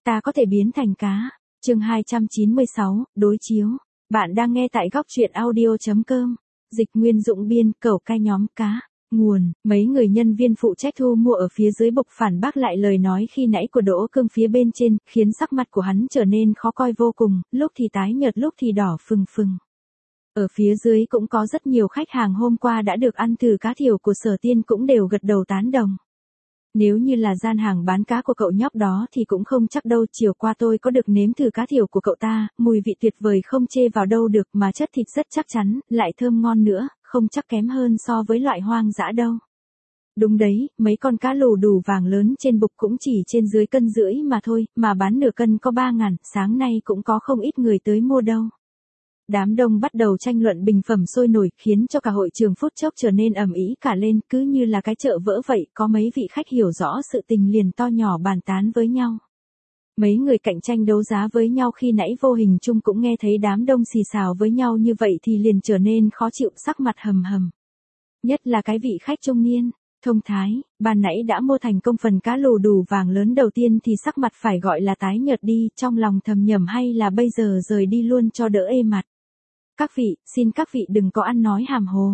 Ta có thể biến thành cá. Chương 296, đối chiếu. Bạn đang nghe tại góc truyện audio.com. Dịch Nguyên Dũng biên, cẩu cai nhóm cá. Nguồn, mấy người nhân viên phụ trách thu mua ở phía dưới bục phản bác lại lời nói khi nãy của Đỗ Cương phía bên trên, khiến sắc mặt của hắn trở nên khó coi vô cùng, lúc thì tái nhợt lúc thì đỏ phừng phừng. Ở phía dưới cũng có rất nhiều khách hàng hôm qua đã được ăn thử cá thiểu của Sở Tiên cũng đều gật đầu tán đồng. Nếu như là gian hàng bán cá của cậu nhóc đó thì cũng không chắc đâu, chiều qua tôi có được nếm thử cá thiểu của cậu ta, mùi vị tuyệt vời không chê vào đâu được, mà chất thịt rất chắc chắn, lại thơm ngon nữa, không chắc kém hơn so với loại hoang dã đâu. Đúng đấy, mấy con cá lù đù vàng lớn trên bục cũng chỉ trên dưới cân rưỡi mà thôi, mà bán nửa cân có 3.000, sáng nay cũng có không ít người tới mua đâu. Đám đông bắt đầu tranh luận bình phẩm sôi nổi, khiến cho cả hội trường phút chốc trở nên ầm ĩ cả lên, cứ như là cái chợ vỡ vậy, có mấy vị khách hiểu rõ sự tình liền to nhỏ bàn tán với nhau. Mấy người cạnh tranh đấu giá với nhau khi nãy vô hình chung cũng nghe thấy đám đông xì xào với nhau như vậy thì liền trở nên khó chịu, sắc mặt hầm hầm. Nhất là cái vị khách trung niên, thông thái, ban nãy đã mua thành công phần cá lù đù vàng lớn đầu tiên thì sắc mặt phải gọi là tái nhợt đi, trong lòng thầm nhầm hay là bây giờ rời đi luôn cho đỡ ê mặt. Các vị, xin các vị đừng có ăn nói hàm hồ.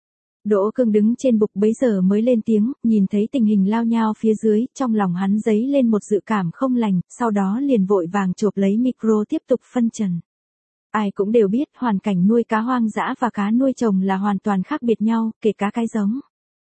Đỗ Cương đứng trên bục bấy giờ mới lên tiếng, nhìn thấy tình hình lao nhao phía dưới, trong lòng hắn dấy lên một dự cảm không lành, sau đó liền vội vàng chộp lấy micro tiếp tục phân trần. Ai cũng đều biết hoàn cảnh nuôi cá hoang dã và cá nuôi trồng là hoàn toàn khác biệt nhau, kể cả cái giống.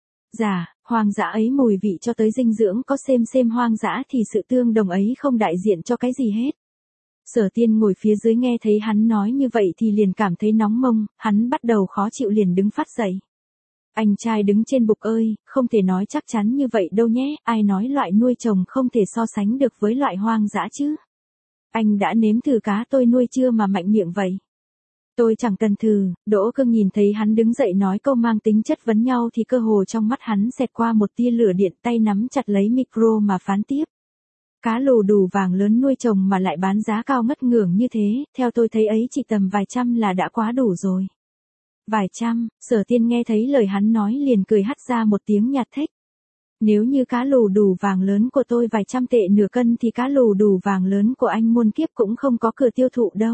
Dạ, hoang dã ấy mùi vị cho tới dinh dưỡng có xem hoang dã thì sự tương đồng ấy không đại diện cho cái gì hết. Sở Tiên ngồi phía dưới nghe thấy hắn nói như vậy thì liền cảm thấy nóng mông, hắn bắt đầu khó chịu liền đứng phát dậy. Anh trai đứng trên bục ơi, không thể nói chắc chắn như vậy đâu nhé, ai nói loại nuôi trồng không thể so sánh được với loại hoang dã chứ. Anh đã nếm thử cá tôi nuôi chưa mà mạnh miệng vậy? Tôi chẳng cần thử. Đỗ Cương nhìn thấy hắn đứng dậy nói câu mang tính chất vấn nhau thì cơ hồ trong mắt hắn xẹt qua một tia lửa điện, tay nắm chặt lấy micro mà phán tiếp. Cá lù đù vàng lớn nuôi trồng mà lại bán giá cao ngất ngưởng như thế, theo tôi thấy ấy chỉ tầm vài trăm là đã quá đủ rồi. Vài trăm, Sở Tiên nghe thấy lời hắn nói liền cười hắt ra một tiếng nhạt thếch. Nếu như cá lù đù vàng lớn của tôi vài trăm tệ nửa cân thì cá lù đù vàng lớn của anh muôn kiếp cũng không có cửa tiêu thụ đâu.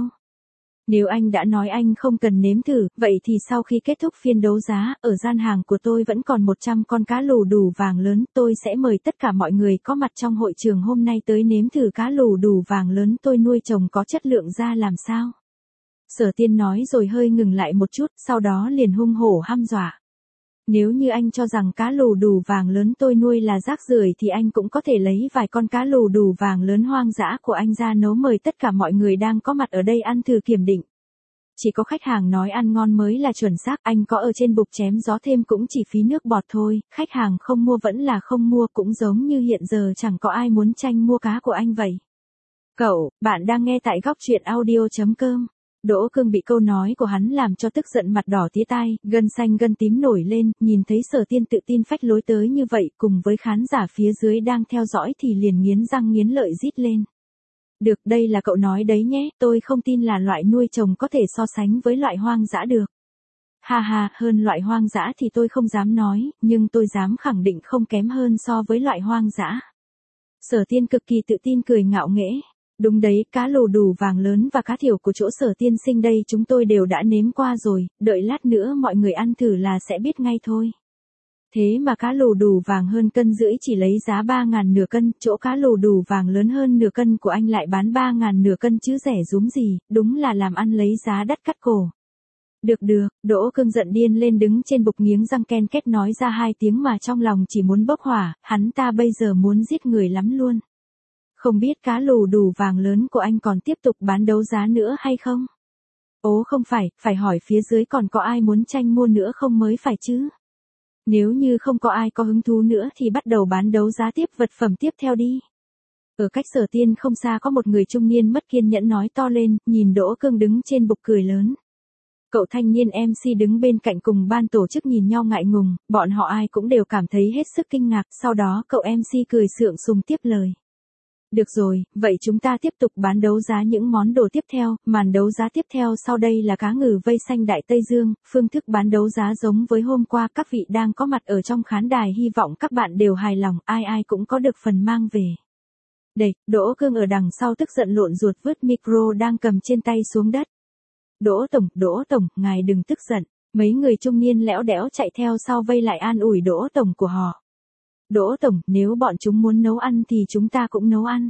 Nếu anh đã nói anh không cần nếm thử, vậy thì sau khi kết thúc phiên đấu giá, ở gian hàng của tôi vẫn còn 100 con cá lù đù vàng lớn, tôi sẽ mời tất cả mọi người có mặt trong hội trường hôm nay tới nếm thử cá lù đù vàng lớn tôi nuôi trồng có chất lượng ra làm sao. Sở Tiên nói rồi hơi ngừng lại một chút, sau đó liền hung hổ hăm dọa. Nếu như anh cho rằng cá lù đù vàng lớn tôi nuôi là rác rưởi thì anh cũng có thể lấy vài con cá lù đù vàng lớn hoang dã của anh ra nấu mời tất cả mọi người đang có mặt ở đây ăn thử kiểm định. Chỉ có khách hàng nói ăn ngon mới là chuẩn xác, anh có ở trên bục chém gió thêm cũng chỉ phí nước bọt thôi, khách hàng không mua vẫn là không mua, cũng giống như hiện giờ chẳng có ai muốn tranh mua cá của anh vậy. Cậu, bạn đang nghe tại góc truyện audio.com. Đỗ Cương bị câu nói của hắn làm cho tức giận, mặt đỏ tía tai, gân xanh gân tím nổi lên, nhìn thấy Sở Tiên tự tin phách lối tới như vậy cùng với khán giả phía dưới đang theo dõi thì liền nghiến răng nghiến lợi rít lên. Được, đây là cậu nói đấy nhé, tôi không tin là loại nuôi trồng có thể so sánh với loại hoang dã được. Ha ha, hơn loại hoang dã thì tôi không dám nói, nhưng tôi dám khẳng định không kém hơn so với loại hoang dã. Sở Tiên cực kỳ tự tin cười ngạo nghễ. Đúng đấy, cá lù đù vàng lớn và cá thiểu của chỗ Sở tiên sinh đây chúng tôi đều đã nếm qua rồi, đợi lát nữa mọi người ăn thử là sẽ biết ngay thôi. Thế mà cá lù đù vàng hơn cân rưỡi chỉ lấy giá 3.000 nửa cân, chỗ cá lù đù vàng lớn hơn nửa cân của anh lại bán 3.000 nửa cân chứ rẻ rúm gì, đúng là làm ăn lấy giá đắt cắt cổ. Được, Đỗ Cương giận điên lên đứng trên bục nghiến răng ken két nói ra hai tiếng mà trong lòng chỉ muốn bốc hỏa, hắn ta bây giờ muốn giết người lắm luôn. Không biết cá lù đù vàng lớn của anh còn tiếp tục bán đấu giá nữa hay không? Ố không phải hỏi phía dưới còn có ai muốn tranh mua nữa không mới phải chứ? Nếu như không có ai có hứng thú nữa thì bắt đầu bán đấu giá tiếp vật phẩm tiếp theo đi. Ở cách Sở Tiên không xa có một người trung niên mất kiên nhẫn nói to lên, nhìn Đỗ Cương đứng trên bục cười lớn. Cậu thanh niên MC đứng bên cạnh cùng ban tổ chức nhìn nhau ngại ngùng, bọn họ ai cũng đều cảm thấy hết sức kinh ngạc, sau đó cậu MC cười sượng sùng tiếp lời. Được rồi, vậy chúng ta tiếp tục bán đấu giá những món đồ tiếp theo, màn đấu giá tiếp theo sau đây là cá ngừ vây xanh Đại Tây Dương, phương thức bán đấu giá giống với hôm qua, các vị đang có mặt ở trong khán đài hy vọng các bạn đều hài lòng, ai cũng có được phần mang về. Đẩy, Đỗ Cương ở đằng sau tức giận lộn ruột vứt micro đang cầm trên tay xuống đất. Đỗ Tổng, ngài đừng tức giận. Mấy người trung niên lẽo đẽo chạy theo sau vây lại an ủi Đỗ Tổng của họ. Đỗ Tổng, nếu bọn chúng muốn nấu ăn thì chúng ta cũng nấu ăn.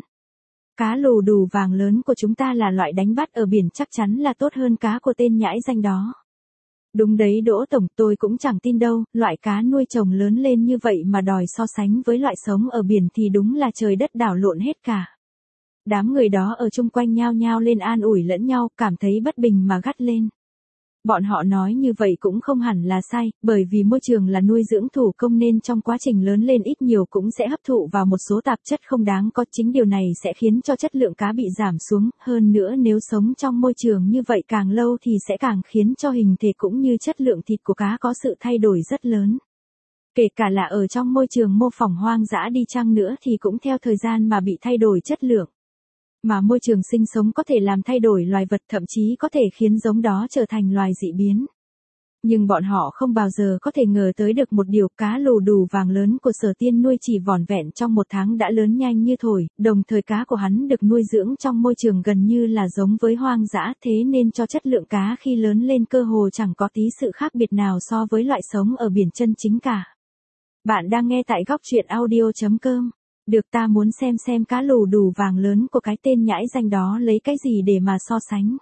Cá lù đù vàng lớn của chúng ta là loại đánh bắt ở biển, chắc chắn là tốt hơn cá của tên nhãi danh đó. Đúng đấy Đỗ Tổng, tôi cũng chẳng tin đâu, loại cá nuôi trồng lớn lên như vậy mà đòi so sánh với loại sống ở biển thì đúng là trời đất đảo lộn hết cả. Đám người đó ở chung quanh nhao nhao lên an ủi lẫn nhau, cảm thấy bất bình mà gắt lên. Bọn họ nói như vậy cũng không hẳn là sai, bởi vì môi trường là nuôi dưỡng thủ công nên trong quá trình lớn lên ít nhiều cũng sẽ hấp thụ vào một số tạp chất không đáng có, chính điều này sẽ khiến cho chất lượng cá bị giảm xuống, hơn nữa nếu sống trong môi trường như vậy càng lâu thì sẽ càng khiến cho hình thể cũng như chất lượng thịt của cá có sự thay đổi rất lớn. Kể cả là ở trong môi trường mô phỏng hoang dã đi chăng nữa thì cũng theo thời gian mà bị thay đổi chất lượng. Mà môi trường sinh sống có thể làm thay đổi loài vật, thậm chí có thể khiến giống đó trở thành loài dị biến. Nhưng bọn họ không bao giờ có thể ngờ tới được một điều, cá lù đù vàng lớn của Sở Tiên nuôi chỉ vỏn vẹn trong 1 tháng đã lớn nhanh như thổi, đồng thời cá của hắn được nuôi dưỡng trong môi trường gần như là giống với hoang dã, thế nên cho chất lượng cá khi lớn lên cơ hồ chẳng có tí sự khác biệt nào so với loại sống ở biển chân chính cả. Bạn đang nghe tại góc truyện audio.com. Được, ta muốn xem cá lù đù vàng lớn của cái tên nhãi danh đó lấy cái gì để mà so sánh.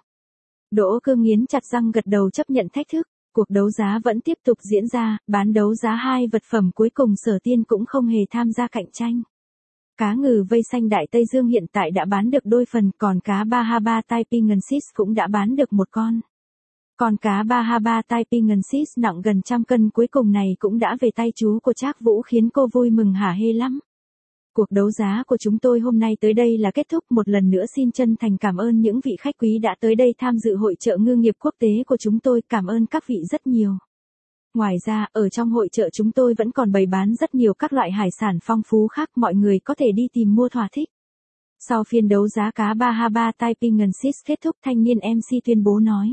Đỗ Cương nghiến chặt răng gật đầu chấp nhận thách thức. Cuộc đấu giá vẫn tiếp tục diễn ra, bán đấu giá 2 vật phẩm cuối cùng Sở Tiên cũng không hề tham gia cạnh tranh. Cá ngừ vây xanh Đại Tây Dương hiện tại đã bán được đôi phần, còn cá Bahama Taipingensis cũng đã bán được 1 con. Còn cá Bahama Taipingensis nặng gần 100 cân cuối cùng này cũng đã về tay chú của Trác Vũ, khiến cô vui mừng hả hê lắm. Cuộc đấu giá của chúng tôi hôm nay tới đây là kết thúc, một lần nữa xin chân thành cảm ơn những vị khách quý đã tới đây tham dự hội chợ ngư nghiệp quốc tế của chúng tôi, cảm ơn các vị rất nhiều. Ngoài ra, ở trong hội chợ chúng tôi vẫn còn bày bán rất nhiều các loại hải sản phong phú khác, mọi người có thể đi tìm mua thỏa thích. Sau phiên đấu giá cá Bahama Taipingensis kết thúc, thanh niên MC tuyên bố nói.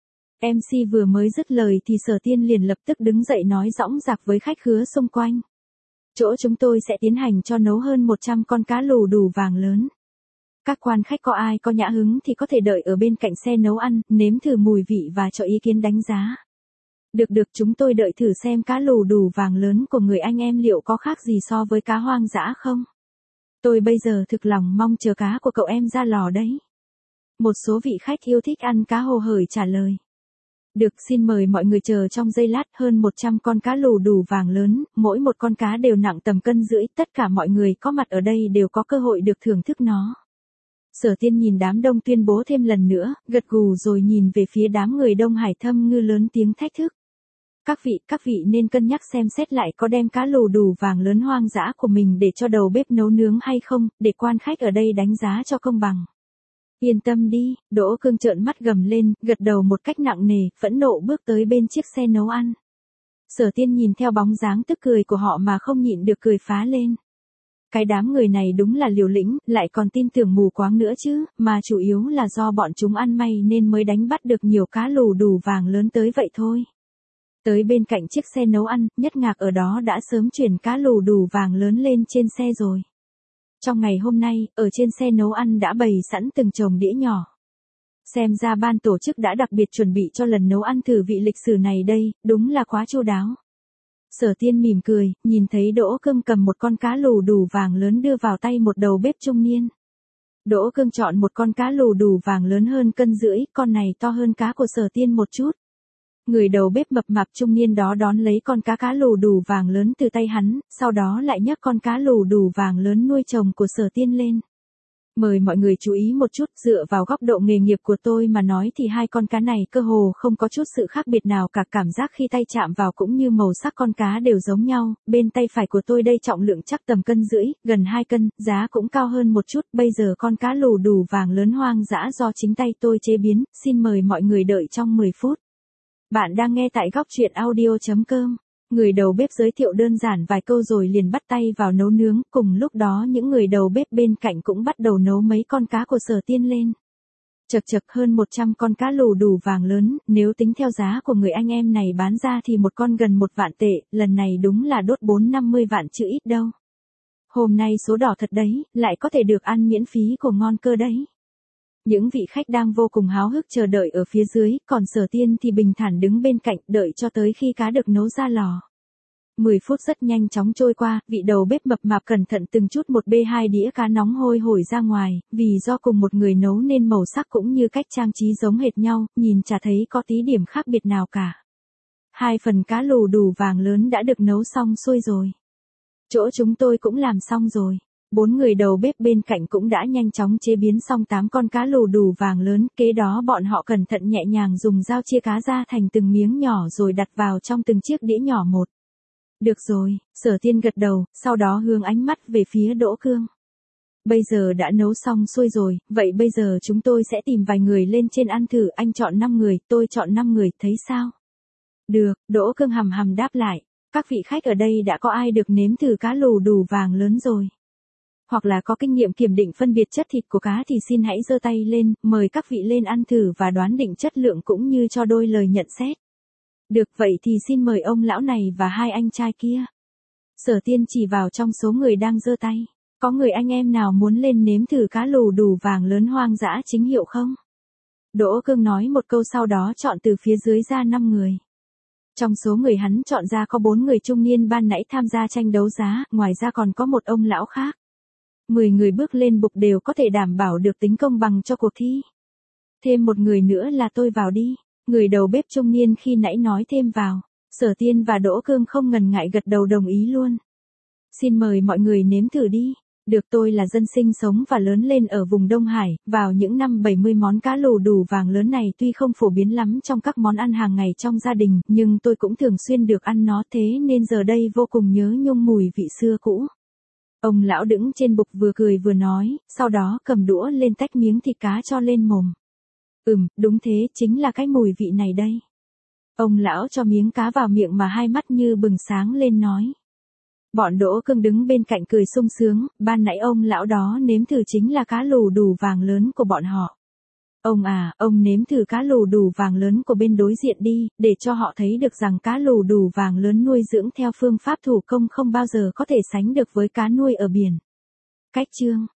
MC vừa mới dứt lời thì Sở Tiên liền lập tức đứng dậy nói dõng dạc với khách khứa xung quanh. Chỗ chúng tôi sẽ tiến hành cho nấu hơn 100 con cá lù đù vàng lớn. Các quan khách có ai có nhã hứng thì có thể đợi ở bên cạnh xe nấu ăn, nếm thử mùi vị và cho ý kiến đánh giá. Được, chúng tôi đợi thử xem cá lù đù vàng lớn của người anh em liệu có khác gì so với cá hoang dã không. Tôi bây giờ thực lòng mong chờ cá của cậu em ra lò đấy. Một số vị khách yêu thích ăn cá hồ hởi trả lời. Được, xin mời mọi người chờ trong giây lát, hơn 100 con cá lù đù vàng lớn, mỗi một con cá đều nặng tầm 1,5 cân, tất cả mọi người có mặt ở đây đều có cơ hội được thưởng thức nó. Sở Tiên nhìn đám đông tuyên bố thêm lần nữa, gật gù rồi nhìn về phía đám người Đông Hải Thâm Ngư lớn tiếng thách thức. Các vị nên cân nhắc xem xét lại có đem cá lù đù vàng lớn hoang dã của mình để cho đầu bếp nấu nướng hay không, để quan khách ở đây đánh giá cho công bằng. Yên tâm đi, Đỗ Cương trợn mắt gầm lên, gật đầu một cách nặng nề, phẫn nộ bước tới bên chiếc xe nấu ăn. Sở Tiên nhìn theo bóng dáng tức cười của họ mà không nhịn được cười phá lên. Cái đám người này đúng là liều lĩnh, lại còn tin tưởng mù quáng nữa chứ, mà chủ yếu là do bọn chúng ăn may nên mới đánh bắt được nhiều cá lù đù vàng lớn tới vậy thôi. Tới bên cạnh chiếc xe nấu ăn, Nhất Ngạc ở đó đã sớm chuyển cá lù đù vàng lớn lên trên xe rồi. Trong ngày hôm nay, ở trên xe nấu ăn đã bày sẵn từng chồng đĩa nhỏ. Xem ra ban tổ chức đã đặc biệt chuẩn bị cho lần nấu ăn thử vị lịch sử này đây, đúng là quá chu đáo. Sở Tiên mỉm cười, nhìn thấy Đỗ Cương cầm một con cá lù đù vàng lớn đưa vào tay một đầu bếp trung niên. Đỗ Cương chọn một con cá lù đù vàng lớn hơn 1,5 cân, con này to hơn cá của Sở Tiên một chút. Người đầu bếp mập mạp trung niên đó đón lấy con cá lù đù vàng lớn từ tay hắn, sau đó lại nhấc con cá lù đù vàng lớn nuôi trồng của Sở Tiên lên. Mời mọi người chú ý một chút, dựa vào góc độ nghề nghiệp của tôi mà nói thì 2 con cá này cơ hồ không có chút sự khác biệt nào cả, cảm giác khi tay chạm vào cũng như màu sắc con cá đều giống nhau. Bên tay phải của tôi đây trọng lượng chắc tầm 1,5 cân, gần 2 cân, giá cũng cao hơn một chút. Bây giờ con cá lù đù vàng lớn hoang dã do chính tay tôi chế biến, xin mời mọi người đợi trong 10 phút. Bạn đang nghe tại góc truyện audio.com. Người đầu bếp giới thiệu đơn giản vài câu rồi liền bắt tay vào nấu nướng, cùng lúc đó những người đầu bếp bên cạnh cũng bắt đầu nấu mấy con cá của Sở Tiên lên. Chật hơn 100 con cá lù đù vàng lớn, nếu tính theo giá của người anh em này bán ra thì một con gần 1 vạn tệ, lần này đúng là đốt 4-50 vạn chứ ít đâu. Hôm nay số đỏ thật đấy, lại có thể được ăn miễn phí của ngon cơ đấy. Những vị khách đang vô cùng háo hức chờ đợi ở phía dưới, còn Sở Tiên thì bình thản đứng bên cạnh đợi cho tới khi cá được nấu ra lò. 10 phút rất nhanh chóng trôi qua, vị đầu bếp mập mạp cẩn thận từng chút một bê 2 đĩa cá nóng hôi hổi ra ngoài, vì do cùng một người nấu nên màu sắc cũng như cách trang trí giống hệt nhau, nhìn chả thấy có tí điểm khác biệt nào cả. 2 phần cá lù đù vàng lớn đã được nấu xong xuôi rồi. Chỗ chúng tôi cũng làm xong rồi. 4 người đầu bếp bên cạnh cũng đã nhanh chóng chế biến xong 8 con cá lù đù vàng lớn, kế đó bọn họ cẩn thận nhẹ nhàng dùng dao chia cá ra thành từng miếng nhỏ rồi đặt vào trong từng chiếc đĩa nhỏ một. Được rồi, Sở Tiên gật đầu, sau đó hướng ánh mắt về phía Đỗ Cương. Bây giờ đã nấu xong xuôi rồi, vậy bây giờ chúng tôi sẽ tìm vài người lên trên ăn thử, anh chọn 5 người, tôi chọn 5 người, thấy sao? Được, Đỗ Cương hầm hầm đáp lại, các vị khách ở đây đã có ai được nếm thử cá lù đù vàng lớn rồi? Hoặc là có kinh nghiệm kiểm định phân biệt chất thịt của cá thì xin hãy giơ tay lên, mời các vị lên ăn thử và đoán định chất lượng cũng như cho đôi lời nhận xét. Được vậy thì xin mời ông lão này và 2 anh trai kia. Sở Tiên chỉ vào trong số người đang giơ tay. Có người anh em nào muốn lên nếm thử cá lù đù vàng lớn hoang dã chính hiệu không? Đỗ Cương nói một câu sau đó chọn từ phía dưới ra 5 người. Trong số người hắn chọn ra có 4 người trung niên ban nãy tham gia tranh đấu giá, ngoài ra còn có một ông lão khác. 10 người bước lên bục đều có thể đảm bảo được tính công bằng cho cuộc thi. Thêm một người nữa là tôi vào đi. Người đầu bếp trung niên khi nãy nói thêm vào. Sở Tiên và Đỗ Cương không ngần ngại gật đầu đồng ý luôn. Xin mời mọi người nếm thử đi. Được, tôi là dân sinh sống và lớn lên ở vùng Đông Hải, vào những năm 70 món cá lù đù vàng lớn này tuy không phổ biến lắm trong các món ăn hàng ngày trong gia đình, nhưng tôi cũng thường xuyên được ăn nó, thế nên giờ đây vô cùng nhớ nhung mùi vị xưa cũ. Ông lão đứng trên bục vừa cười vừa nói, sau đó cầm đũa lên tách miếng thịt cá cho lên mồm. Đúng thế, chính là cái mùi vị này đây. Ông lão cho miếng cá vào miệng mà hai mắt như bừng sáng lên nói. Bọn Đỗ Cương đứng bên cạnh cười sung sướng, ban nãy ông lão đó nếm thử chính là cá lù đù vàng lớn của bọn họ. Ông nếm thử cá lù đù vàng lớn của bên đối diện đi, để cho họ thấy được rằng cá lù đù vàng lớn nuôi dưỡng theo phương pháp thủ công không bao giờ có thể sánh được với cá nuôi ở biển. Cách chương